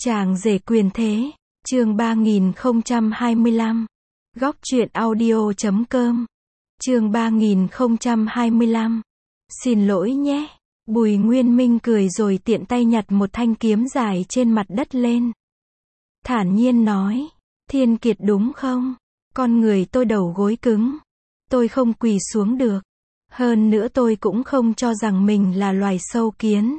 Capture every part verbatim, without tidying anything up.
Chàng rể quyền thế, chương ba nghìn không trăm hai mươi lăm. Góc truyện audio chấm com. Chương ba nghìn không trăm hai mươi lăm. Xin lỗi nhé. Bùi Nguyên Minh cười rồi tiện tay nhặt một thanh kiếm dài trên mặt đất lên. Thản nhiên nói, Thiên Kiệt đúng không? Con người tôi đầu gối cứng. Tôi không quỳ xuống được. Hơn nữa tôi cũng không cho rằng mình là loài sâu kiến.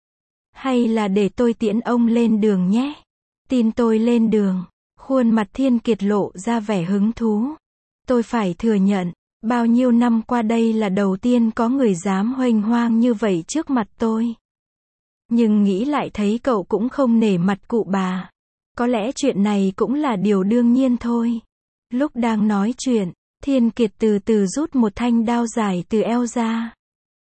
Hay là để tôi tiễn ông lên đường nhé. Tin tôi lên đường. Khuôn mặt Thiên Kiệt lộ ra vẻ hứng thú. Tôi phải thừa nhận, bao nhiêu năm qua đây là đầu tiên có người dám huênh hoang như vậy trước mặt tôi. Nhưng nghĩ lại thấy cậu cũng không nể mặt cụ bà. Có lẽ chuyện này cũng là điều đương nhiên thôi. Lúc đang nói chuyện, Thiên Kiệt từ từ rút một thanh đao dài từ eo ra.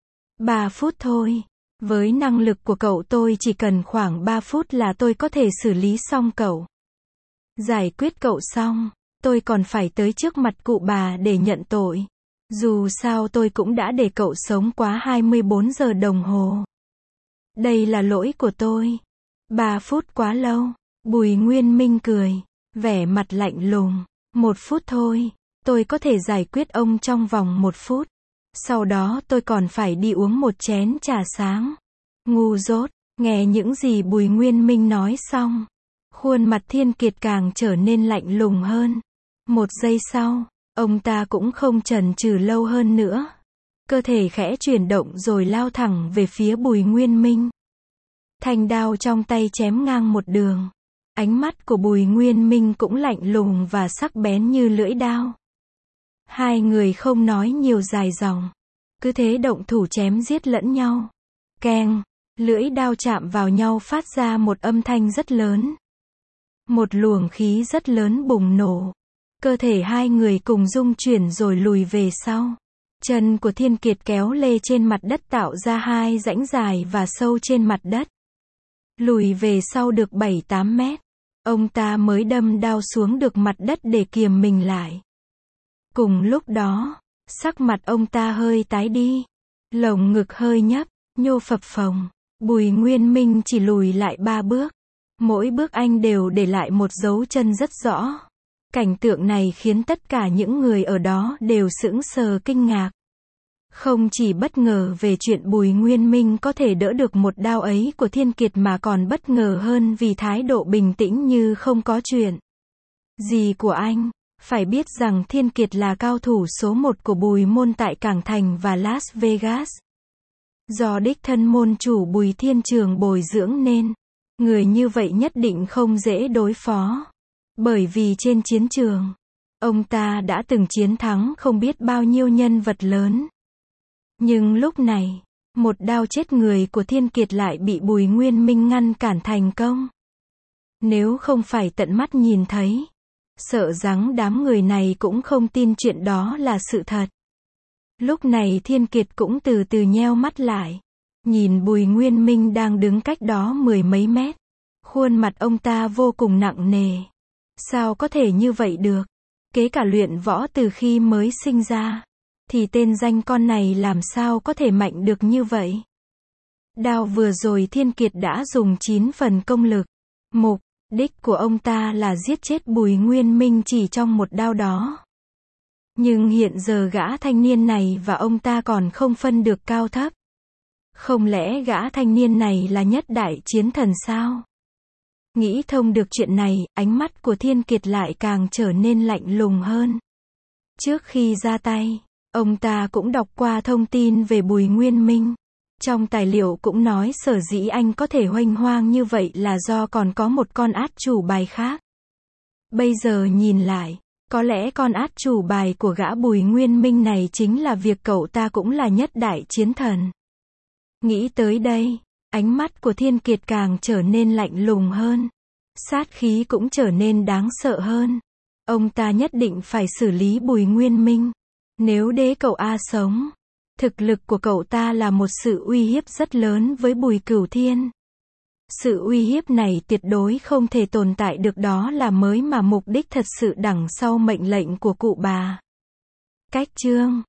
Ba phút thôi. Với năng lực của cậu tôi chỉ cần khoảng ba phút là tôi có thể xử lý xong cậu. Giải quyết cậu xong, tôi còn phải tới trước mặt cụ bà để nhận tội. Dù sao tôi cũng đã để cậu sống quá hai mươi bốn giờ đồng hồ. Đây là lỗi của tôi. Ba phút quá lâu. Bùi Nguyên Minh cười, vẻ mặt lạnh lùng. Một phút thôi, tôi có thể giải quyết ông trong vòng một phút. Sau đó tôi còn phải đi uống một chén trà sáng. Ngu dốt, nghe những gì Bùi Nguyên Minh nói xong. Khuôn mặt Thiên Kiệt càng trở nên lạnh lùng hơn. Một giây sau, ông ta cũng không chần chừ lâu hơn nữa. Cơ thể khẽ chuyển động rồi lao thẳng về phía Bùi Nguyên Minh. Thanh đao trong tay chém ngang một đường. Ánh mắt của Bùi Nguyên Minh cũng lạnh lùng và sắc bén như lưỡi đao. Hai người không nói nhiều dài dòng. Cứ thế động thủ chém giết lẫn nhau. Keng, lưỡi đao chạm vào nhau phát ra một âm thanh rất lớn. Một luồng khí rất lớn bùng nổ. Cơ thể hai người cùng rung chuyển rồi lùi về sau. Chân của Thiên Kiệt kéo lê trên mặt đất tạo ra hai rãnh dài và sâu trên mặt đất. Lùi về sau được bảy tám mét. Ông ta mới đâm đao xuống được mặt đất để kiềm mình lại. Cùng lúc đó, sắc mặt ông ta hơi tái đi. Lồng ngực hơi nhấp, nhô phập phồng. Bùi Nguyên Minh chỉ lùi lại ba bước. Mỗi bước anh đều để lại một dấu chân rất rõ. Cảnh tượng này khiến tất cả những người ở đó đều sững sờ kinh ngạc. Không chỉ bất ngờ về chuyện Bùi Nguyên Minh có thể đỡ được một đao ấy của Thiên Kiệt mà còn bất ngờ hơn vì thái độ bình tĩnh như không có chuyện gì của anh. Phải biết rằng Thiên Kiệt là cao thủ số một của Bùi môn tại Cảng Thành và Las Vegas. Do đích thân môn chủ Bùi Thiên Trường bồi dưỡng nên, người như vậy nhất định không dễ đối phó. Bởi vì trên chiến trường, ông ta đã từng chiến thắng không biết bao nhiêu nhân vật lớn. Nhưng lúc này, một đao chết người của Thiên Kiệt lại bị Bùi Nguyên Minh ngăn cản thành công. Nếu không phải tận mắt nhìn thấy, sợ rằng đám người này cũng không tin chuyện đó là sự thật. Lúc này Thiên Kiệt cũng từ từ nheo mắt lại. Nhìn Bùi Nguyên Minh đang đứng cách đó mười mấy mét. Khuôn mặt ông ta vô cùng nặng nề. Sao có thể như vậy được? Kế cả luyện võ từ khi mới sinh ra. Thì tên danh con này làm sao có thể mạnh được như vậy? Đao vừa rồi Thiên Kiệt đã dùng chín phần công lực. Mục đích của ông ta là giết chết Bùi Nguyên Minh chỉ trong một đao đó. Nhưng hiện giờ gã thanh niên này và ông ta còn không phân được cao thấp. Không lẽ gã thanh niên này là nhất đại chiến thần sao? Nghĩ thông được chuyện này, ánh mắt của Thiên Kiệt lại càng trở nên lạnh lùng hơn. Trước khi ra tay, ông ta cũng đọc qua thông tin về Bùi Nguyên Minh. Trong tài liệu cũng nói sở dĩ anh có thể huênh hoang như vậy là do còn có một con át chủ bài khác. Bây giờ nhìn lại, có lẽ con át chủ bài của gã Bùi Nguyên Minh này chính là việc cậu ta cũng là nhất đại chiến thần. Nghĩ tới đây, ánh mắt của Thiên Kiệt càng trở nên lạnh lùng hơn. Sát khí cũng trở nên đáng sợ hơn. Ông ta nhất định phải xử lý Bùi Nguyên Minh. Nếu đế cậu A sống, thực lực của cậu ta là một sự uy hiếp rất lớn với Bùi Cửu Thiên. Sự uy hiếp này tuyệt đối không thể tồn tại được, đó là mới mà mục đích thật sự đằng sau mệnh lệnh của cụ bà. Cách chương